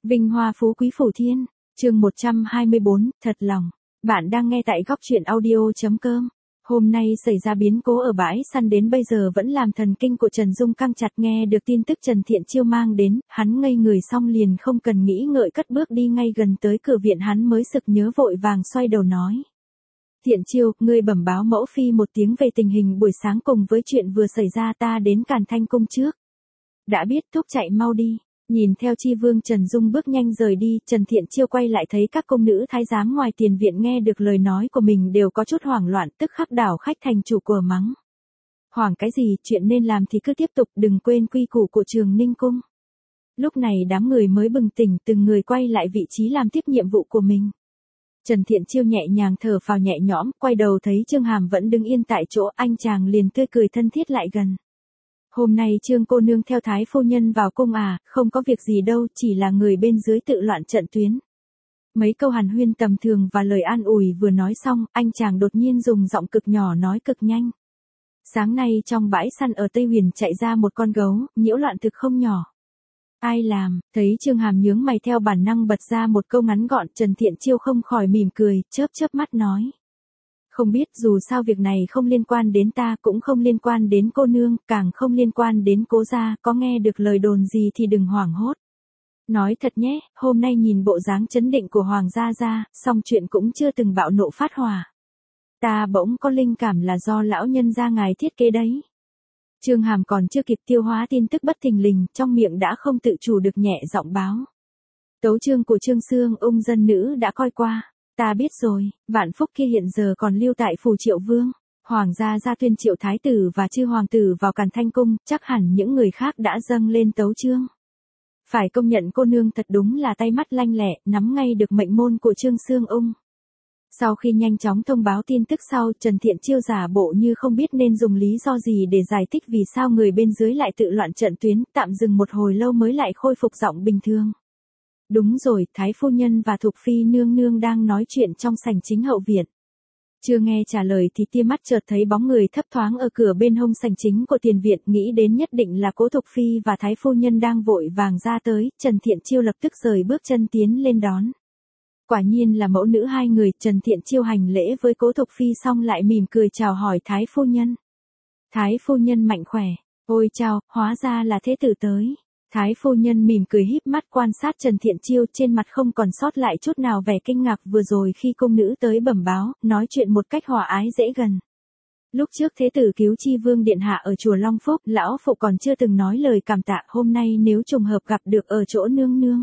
Vinh hoa phú quý phủ thiên, chương 124, thật lòng. Bạn đang nghe tại góc truyện audio.com. Hôm nay xảy ra biến cố ở bãi săn đến bây giờ vẫn làm thần kinh của Trần Dung căng chặt. Nghe được tin tức Trần Thiện Chiêu mang đến, hắn ngây người xong liền không cần nghĩ ngợi cất bước đi ngay gần tới cửa viện. Hắn mới sực nhớ vội vàng xoay đầu nói. Thiện Chiêu, ngươi bẩm báo mẫu phi một tiếng về tình hình buổi sáng cùng với chuyện vừa xảy ra, ta đến Càn Thanh cung trước. Đã biết, thúc chạy mau đi. Nhìn theo Chi Vương Trần Dung bước nhanh rời đi, Trần Thiện Chiêu quay lại thấy các công nữ thái giám ngoài tiền viện nghe được lời nói của mình đều có chút hoảng loạn, tức khắc đảo khách thành chủ của mắng. Hoảng cái gì, chuyện nên làm thì cứ tiếp tục, đừng quên quy củ của Trường Ninh cung. Lúc này đám người mới bừng tỉnh, từng người quay lại vị trí làm tiếp nhiệm vụ của mình. Trần Thiện Chiêu nhẹ nhàng thở phào nhẹ nhõm, quay đầu thấy Trương Hàm vẫn đứng yên tại chỗ, anh chàng liền tươi cười thân thiết lại gần. Hôm nay Trương cô nương theo Thái phu nhân vào cung à, không có việc gì đâu, chỉ là người bên dưới tự loạn trận tuyến. Mấy câu hàn huyên tầm thường và lời an ủi vừa nói xong, anh chàng đột nhiên dùng giọng cực nhỏ nói cực nhanh. Sáng nay trong bãi săn ở Tây Huyền chạy ra một con gấu, nhiễu loạn thực không nhỏ. Ai làm? Thấy Trương Hàm nhướng mày theo bản năng bật ra một câu ngắn gọn, Trần Thiện Chiêu không khỏi mỉm cười, chớp chớp mắt nói. Không biết, dù sao việc này không liên quan đến ta, cũng không liên quan đến cô nương, càng không liên quan đến Cố gia, có nghe được lời đồn gì thì đừng hoảng hốt. Nói thật nhé, hôm nay nhìn bộ dáng trấn định của Hoàng gia gia, song chuyện cũng chưa từng bạo nộ phát hỏa. Ta bỗng có linh cảm là do lão nhân gia ngài thiết kế đấy. Trương Hàm còn chưa kịp tiêu hóa tin tức bất thình lình, trong miệng đã không tự chủ được nhẹ giọng báo. Tấu chương của Trương Xương ung dân nữ đã coi qua. Ta biết rồi, Vạn Phúc kia hiện giờ còn lưu tại phủ Triệu Vương. Hoàng gia gia tuyên triệu thái tử và chư hoàng tử vào Càn Thanh cung, chắc hẳn những người khác đã dâng lên tấu chương. Phải công nhận cô nương thật đúng là tay mắt lanh lẹ, nắm ngay được mệnh môn của Trương Xương ung. Sau khi nhanh chóng thông báo tin tức sau, Trần Thiện Chiêu giả bộ như không biết nên dùng lý do gì để giải thích vì sao người bên dưới lại tự loạn trận tuyến, tạm dừng một hồi lâu mới lại khôi phục giọng bình thường. Đúng rồi, Thái phu nhân và Thục phi nương nương đang nói chuyện trong sảnh chính hậu viện. Chưa nghe trả lời thì tia mắt chợt thấy bóng người thấp thoáng ở cửa bên hông sảnh chính của tiền viện, nghĩ đến nhất định là Cố Thục phi và Thái phu nhân đang vội vàng ra tới, Trần Thiện Chiêu lập tức rời bước chân tiến lên đón. Quả nhiên là mẫu nữ hai người, Trần Thiện Chiêu hành lễ với Cố Thục phi xong lại mỉm cười chào hỏi Thái phu nhân. Thái phu nhân mạnh khỏe, ôi chào, hóa ra là thế tử tới. Thái phu nhân mỉm cười híp mắt quan sát Trần Thiện Chiêu, trên mặt không còn sót lại chút nào vẻ kinh ngạc vừa rồi khi công nữ tới bẩm báo, nói chuyện một cách hòa ái dễ gần. Lúc trước thế tử cứu Chi Vương điện hạ ở chùa Long Phúc, lão phụ còn chưa từng nói lời cảm tạ, hôm nay nếu trùng hợp gặp được ở chỗ nương nương.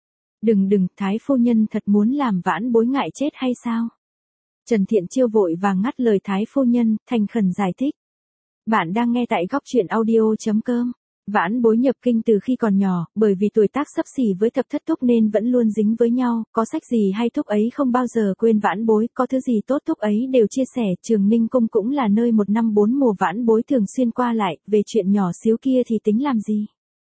Đừng, Thái phu nhân thật muốn làm vãn bối ngại chết hay sao? Trần Thiện Chiêu vội vàng ngắt lời Thái phu nhân, thành khẩn giải thích. Bạn đang nghe tại góc truyện audio.com. Vãn bối nhập kinh từ khi còn nhỏ, bởi vì tuổi tác xấp xỉ với thập thất thúc nên vẫn luôn dính với nhau, có sách gì hay thúc ấy không bao giờ quên vãn bối, có thứ gì tốt thúc ấy đều chia sẻ, Trường Ninh cung cũng là nơi một năm bốn mùa vãn bối thường xuyên qua lại, về chuyện nhỏ xíu kia thì tính làm gì.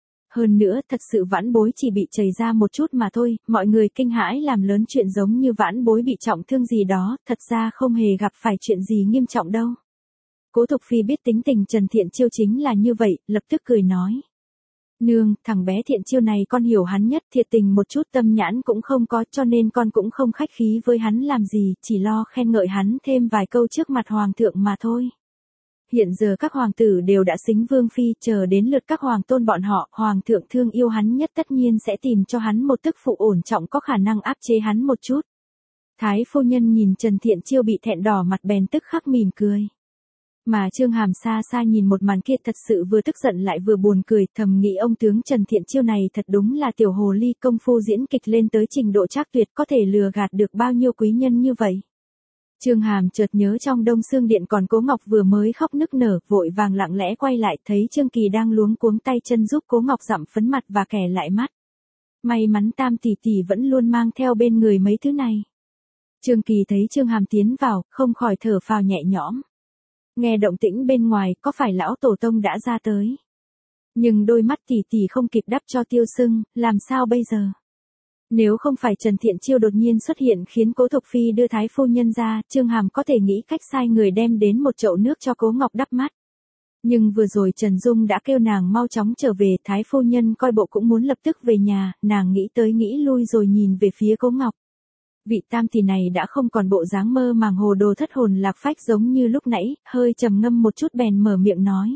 Hơn nữa, thật sự vãn bối chỉ bị chảy ra một chút mà thôi, mọi người kinh hãi làm lớn chuyện giống như vãn bối bị trọng thương gì đó, thật ra không hề gặp phải chuyện gì nghiêm trọng đâu. Cố Thục phi biết tính tình Trần Thiện Chiêu chính là như vậy, lập tức cười nói. Nương, thằng bé Thiện Chiêu này con hiểu hắn nhất, thiệt tình một chút tâm nhãn cũng không có, cho nên con cũng không khách khí với hắn làm gì, chỉ lo khen ngợi hắn thêm vài câu trước mặt hoàng thượng mà thôi. Hiện giờ các hoàng tử đều đã xính vương phi, chờ đến lượt các hoàng tôn bọn họ, hoàng thượng thương yêu hắn nhất tất nhiên sẽ tìm cho hắn một tức phụ ổn trọng có khả năng áp chế hắn một chút. Thái phu nhân nhìn Trần Thiện Chiêu bị thẹn đỏ mặt bèn tức khắc mỉm cười. Mà Trương Hàm xa xa nhìn một màn kia thật sự vừa tức giận lại vừa buồn cười, thầm nghĩ ông tướng Trần Thiện Chiêu này thật đúng là tiểu hồ ly, công phu diễn kịch lên tới trình độ trác tuyệt, có thể lừa gạt được bao nhiêu quý nhân như vậy. Trương Hàm chợt nhớ trong Đông Xương Điện còn Cố Ngọc vừa mới khóc nức nở, vội vàng lặng lẽ quay lại, thấy Trương Kỳ đang luống cuống tay chân giúp Cố Ngọc dặm phấn mặt và kẻ lại mắt. May mắn Tam tỷ tỷ vẫn luôn mang theo bên người mấy thứ này. Trương Kỳ thấy Trương Hàm tiến vào, không khỏi thở phào nhẹ nhõm. Nghe động tĩnh bên ngoài, có phải lão tổ tông đã ra tới? Nhưng đôi mắt tỷ tỷ không kịp đắp cho Tiêu Sưng, làm sao bây giờ? Nếu không phải Trần Thiện Chiêu đột nhiên xuất hiện khiến Cố Thục phi đưa Thái phu nhân ra, Trương Hàm có thể nghĩ cách sai người đem đến một chậu nước cho Cố Ngọc đắp mắt. Nhưng vừa rồi Trần Dung đã kêu nàng mau chóng trở về, Thái phu nhân coi bộ cũng muốn lập tức về nhà, nàng nghĩ tới nghĩ lui rồi nhìn về phía Cố Ngọc. Vị tam tỷ này đã không còn bộ dáng mơ màng hồ đồ thất hồn lạc phách giống như lúc nãy, hơi trầm ngâm một chút bèn mở miệng nói.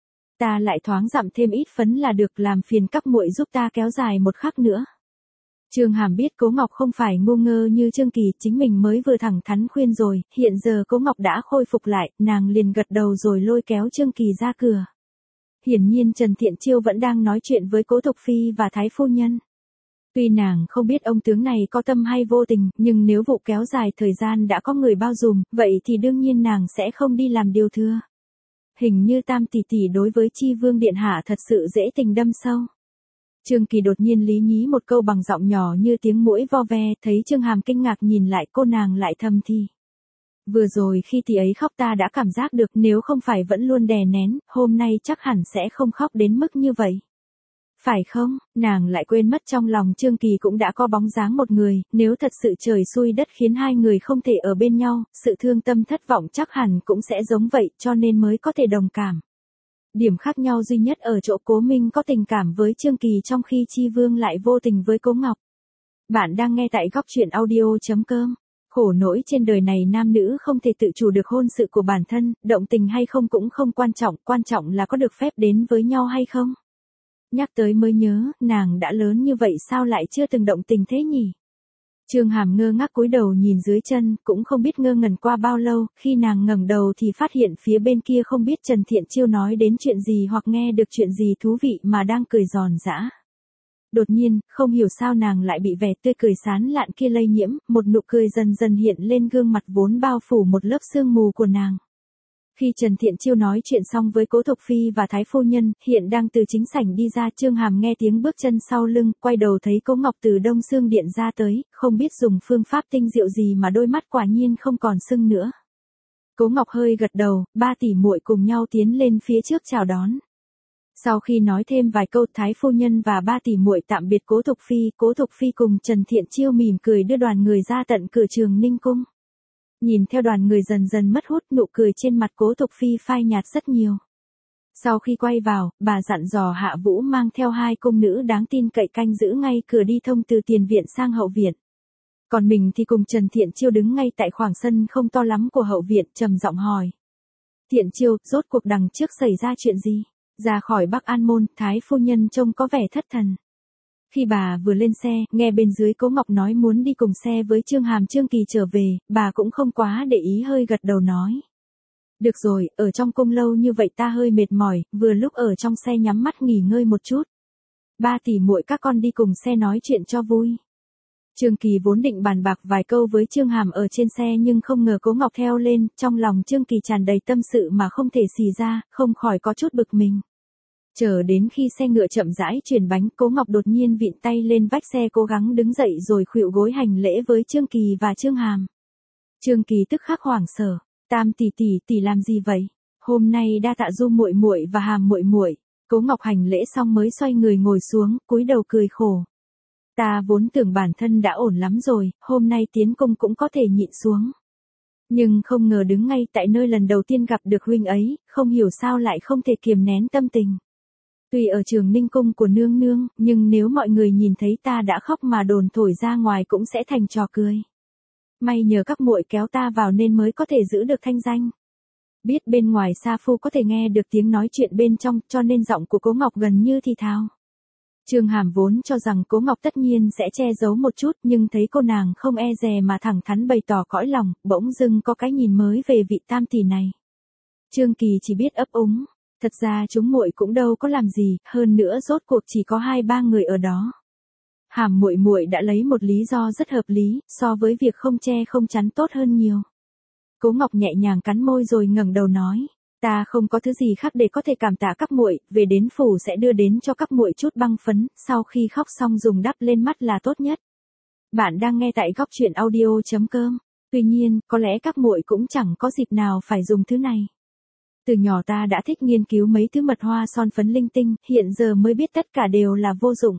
Ta lại thoáng dặm thêm ít phấn là được, làm phiền các muội giúp ta kéo dài một khắc nữa. Trương Hàm biết Cố Ngọc không phải ngu ngơ như Trương Kỳ, chính mình mới vừa thẳng thắn khuyên rồi, hiện giờ Cố Ngọc đã khôi phục lại, nàng liền gật đầu rồi lôi kéo Trương Kỳ ra cửa. Hiển nhiên Trần Thiện Chiêu vẫn đang nói chuyện với Cố Thục Phi và Thái phu nhân. Tuy nàng không biết ông tướng này có tâm hay vô tình, nhưng nếu vụ kéo dài thời gian đã có người bao dùm, vậy thì đương nhiên nàng sẽ không đi làm điều thừa. Hình như tam tỷ tỷ đối với Chi Vương điện hạ thật sự dễ tình đâm sâu. Trương Kỳ đột nhiên lý nhí một câu bằng giọng nhỏ như tiếng muỗi vo ve, thấy Trương Hàm kinh ngạc nhìn lại cô nàng lại thầm thì. Vừa rồi khi tỷ ấy khóc ta đã cảm giác được, nếu không phải vẫn luôn đè nén, hôm nay chắc hẳn sẽ không khóc đến mức như vậy. Phải không, nàng lại quên mất trong lòng Trương Kỳ cũng đã có bóng dáng một người, nếu thật sự trời xui đất khiến hai người không thể ở bên nhau, sự thương tâm thất vọng chắc hẳn cũng sẽ giống vậy, cho nên mới có thể đồng cảm. Điểm khác nhau duy nhất ở chỗ Cố Minh có tình cảm với Trương Kỳ trong khi Chi Vương lại vô tình với Cố Ngọc. Bạn đang nghe tại góc truyện audio.com. Khổ nỗi trên đời này nam nữ không thể tự chủ được hôn sự của bản thân, động tình hay không cũng không quan trọng là có được phép đến với nhau hay không. Nhắc tới mới nhớ, nàng đã lớn như vậy sao lại chưa từng động tình thế nhỉ? Trương Hàm ngơ ngác cúi đầu nhìn dưới chân, cũng không biết ngơ ngẩn qua bao lâu, khi nàng ngẩng đầu thì phát hiện phía bên kia không biết Trần Thiện Chiêu nói đến chuyện gì hoặc nghe được chuyện gì thú vị mà đang cười giòn giã. Đột nhiên, không hiểu sao nàng lại bị vẻ tươi cười sán lạn kia lây nhiễm, một nụ cười dần dần hiện lên gương mặt vốn bao phủ một lớp sương mù của nàng. Khi Trần Thiện Chiêu nói chuyện xong với Cố Thục Phi và Thái phu nhân, hiện đang từ chính sảnh đi ra, Trương Hàm nghe tiếng bước chân sau lưng, quay đầu thấy Cố Ngọc từ Đông Sương Điện ra tới, không biết dùng phương pháp tinh diệu gì mà đôi mắt quả nhiên không còn sưng nữa. Cố Ngọc hơi gật đầu, ba tỷ muội cùng nhau tiến lên phía trước chào đón. Sau khi nói thêm vài câu, Thái phu nhân và ba tỷ muội tạm biệt Cố Thục Phi cùng Trần Thiện Chiêu mỉm cười đưa đoàn người ra tận cửa Trường Ninh cung. Nhìn theo đoàn người dần dần mất hút, nụ cười trên mặt Cố Thục Phi phai nhạt rất nhiều. Sau khi quay vào, bà dặn dò Hạ Vũ mang theo hai cung nữ đáng tin cậy canh giữ ngay cửa đi thông từ tiền viện sang hậu viện. Còn mình thì cùng Trần Thiện Chiêu đứng ngay tại khoảng sân không to lắm của hậu viện, trầm giọng hỏi. Thiện Chiêu, rốt cuộc đằng trước xảy ra chuyện gì? Ra khỏi Bắc An Môn, Thái phu nhân trông có vẻ thất thần. Khi bà vừa lên xe, nghe bên dưới Cố Ngọc nói muốn đi cùng xe với Trương Hàm Trương Kỳ trở về, bà cũng không quá để ý, hơi gật đầu nói. Được rồi, ở trong cung lâu như vậy ta hơi mệt mỏi, vừa lúc ở trong xe nhắm mắt nghỉ ngơi một chút. Ba tỷ muội các con đi cùng xe nói chuyện cho vui. Trương Kỳ vốn định bàn bạc vài câu với Trương Hàm ở trên xe nhưng không ngờ Cố Ngọc theo lên, trong lòng Trương Kỳ tràn đầy tâm sự mà không thể xì ra, không khỏi có chút bực mình. Chờ đến khi xe ngựa chậm rãi chuyển bánh, Cố Ngọc đột nhiên vịn tay lên vách xe cố gắng đứng dậy rồi khuỵu gối hành lễ với Trương Kỳ và Trương Hàm. Trương Kỳ tức khắc hoảng sở, Tam tỷ làm gì vậy? Hôm nay đa tạ Du muội muội và Hàm muội muội. Cố Ngọc hành lễ xong mới xoay người ngồi xuống, cúi đầu cười khổ. Ta vốn tưởng bản thân đã ổn lắm rồi, hôm nay tiến cung cũng có thể nhịn xuống. Nhưng không ngờ đứng ngay tại nơi lần đầu tiên gặp được huynh ấy, không hiểu sao lại không thể kiềm nén tâm tình. Tuy ở Trường Ninh cung của nương nương, nhưng nếu mọi người nhìn thấy ta đã khóc mà đồn thổi ra ngoài cũng sẽ thành trò cười. May nhờ các muội kéo ta vào nên mới có thể giữ được thanh danh. Biết bên ngoài Sa Phu có thể nghe được tiếng nói chuyện bên trong, cho nên giọng của Cố Ngọc gần như thì thào. Trương Hàm vốn cho rằng Cố Ngọc tất nhiên sẽ che giấu một chút, nhưng thấy cô nàng không e dè mà thẳng thắn bày tỏ cõi lòng, bỗng dưng có cái nhìn mới về vị tam tỷ này. Trương Kỳ chỉ biết ấp úng, thật ra chúng muội cũng đâu có làm gì, hơn nữa rốt cuộc chỉ có 2-3 người ở đó. Hàm muội muội đã lấy một lý do rất hợp lý, so với việc không che không chắn tốt hơn nhiều. Cố Ngọc nhẹ nhàng cắn môi rồi ngẩng đầu nói, ta không có thứ gì khác để có thể cảm tạ các muội, về đến phủ sẽ đưa đến cho các muội chút băng phấn, sau khi khóc xong dùng đắp lên mắt là tốt nhất. Bạn đang nghe tại góc truyện audio.com. Tuy nhiên, có lẽ các muội cũng chẳng có dịp nào phải dùng thứ này. Từ nhỏ ta đã thích nghiên cứu mấy thứ mật hoa son phấn linh tinh, hiện giờ mới biết tất cả đều là vô dụng.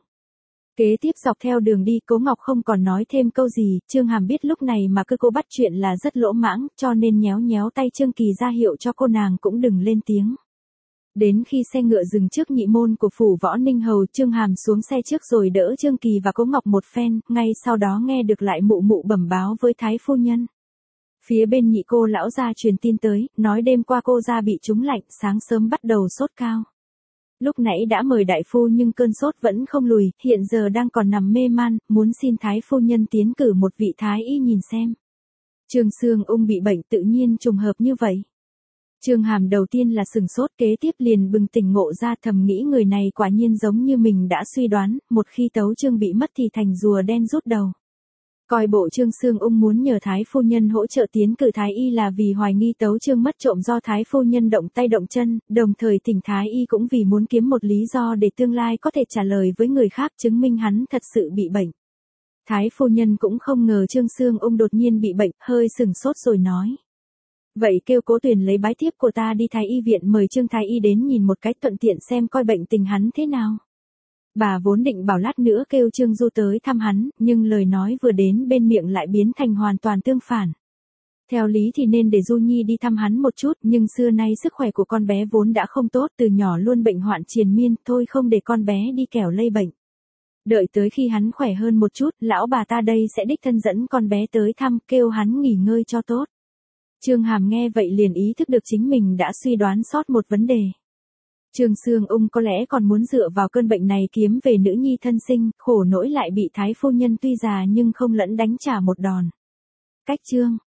Kế tiếp dọc theo đường đi, Cố Ngọc không còn nói thêm câu gì, Trương Hàm biết lúc này mà cứ cô bắt chuyện là rất lỗ mãng, cho nên nhéo nhéo tay Trương Kỳ ra hiệu cho cô nàng cũng đừng lên tiếng. Đến khi xe ngựa dừng trước nhị môn của phủ Võ Ninh Hầu, Chương Hàm xuống xe trước rồi đỡ Trương Kỳ và Cố Ngọc một phen, ngay sau đó nghe được lại mụ mụ bẩm báo với Thái phu nhân. Phía bên nhị cô lão gia truyền tin tới, nói đêm qua cô gia bị trúng lạnh, sáng sớm bắt đầu sốt cao. Lúc nãy đã mời đại phu nhưng cơn sốt vẫn không lùi, hiện giờ đang còn nằm mê man, muốn xin Thái phu nhân tiến cử một vị thái y nhìn xem. Trương Sương Ung bị bệnh tự nhiên trùng hợp như vậy. Chương Hàm đầu tiên là sừng sốt, kế tiếp liền bừng tỉnh ngộ ra, thầm nghĩ người này quả nhiên giống như mình đã suy đoán, một khi Tấu Chương bị mất thì thành rùa đen rút đầu. Coi bộ Trương Sương Ung muốn nhờ Thái phu nhân hỗ trợ tiến cử Thái y là vì hoài nghi Tấu Chương mất trộm do Thái phu nhân động tay động chân, đồng thời thỉnh Thái y cũng vì muốn kiếm một lý do để tương lai có thể trả lời với người khác chứng minh hắn thật sự bị bệnh. Thái phu nhân cũng không ngờ Trương Sương Ung đột nhiên bị bệnh, hơi sừng sốt rồi nói. Vậy kêu Cố Tuyền lấy bái thiếp của ta đi Thái y viện mời Trương Thái y đến nhìn một cách thuận tiện xem coi bệnh tình hắn thế nào. Bà vốn định bảo lát nữa kêu Trương Du tới thăm hắn, nhưng lời nói vừa đến bên miệng lại biến thành hoàn toàn tương phản. Theo lý thì nên để Du Nhi đi thăm hắn một chút, nhưng xưa nay sức khỏe của con bé vốn đã không tốt, từ nhỏ luôn bệnh hoạn triền miên, thôi không để con bé đi kẻo lây bệnh. Đợi tới khi hắn khỏe hơn một chút, lão bà ta đây sẽ đích thân dẫn con bé tới thăm, kêu hắn nghỉ ngơi cho tốt. Chương Hàm nghe vậy liền ý thức được chính mình đã suy đoán sót một vấn đề. Trương Sương Ung có lẽ còn muốn dựa vào cơn bệnh này kiếm về nữ nhi thân sinh, khổ nỗi lại bị Thái phu nhân tuy già nhưng không lẫn đánh trả một đòn. Cách chương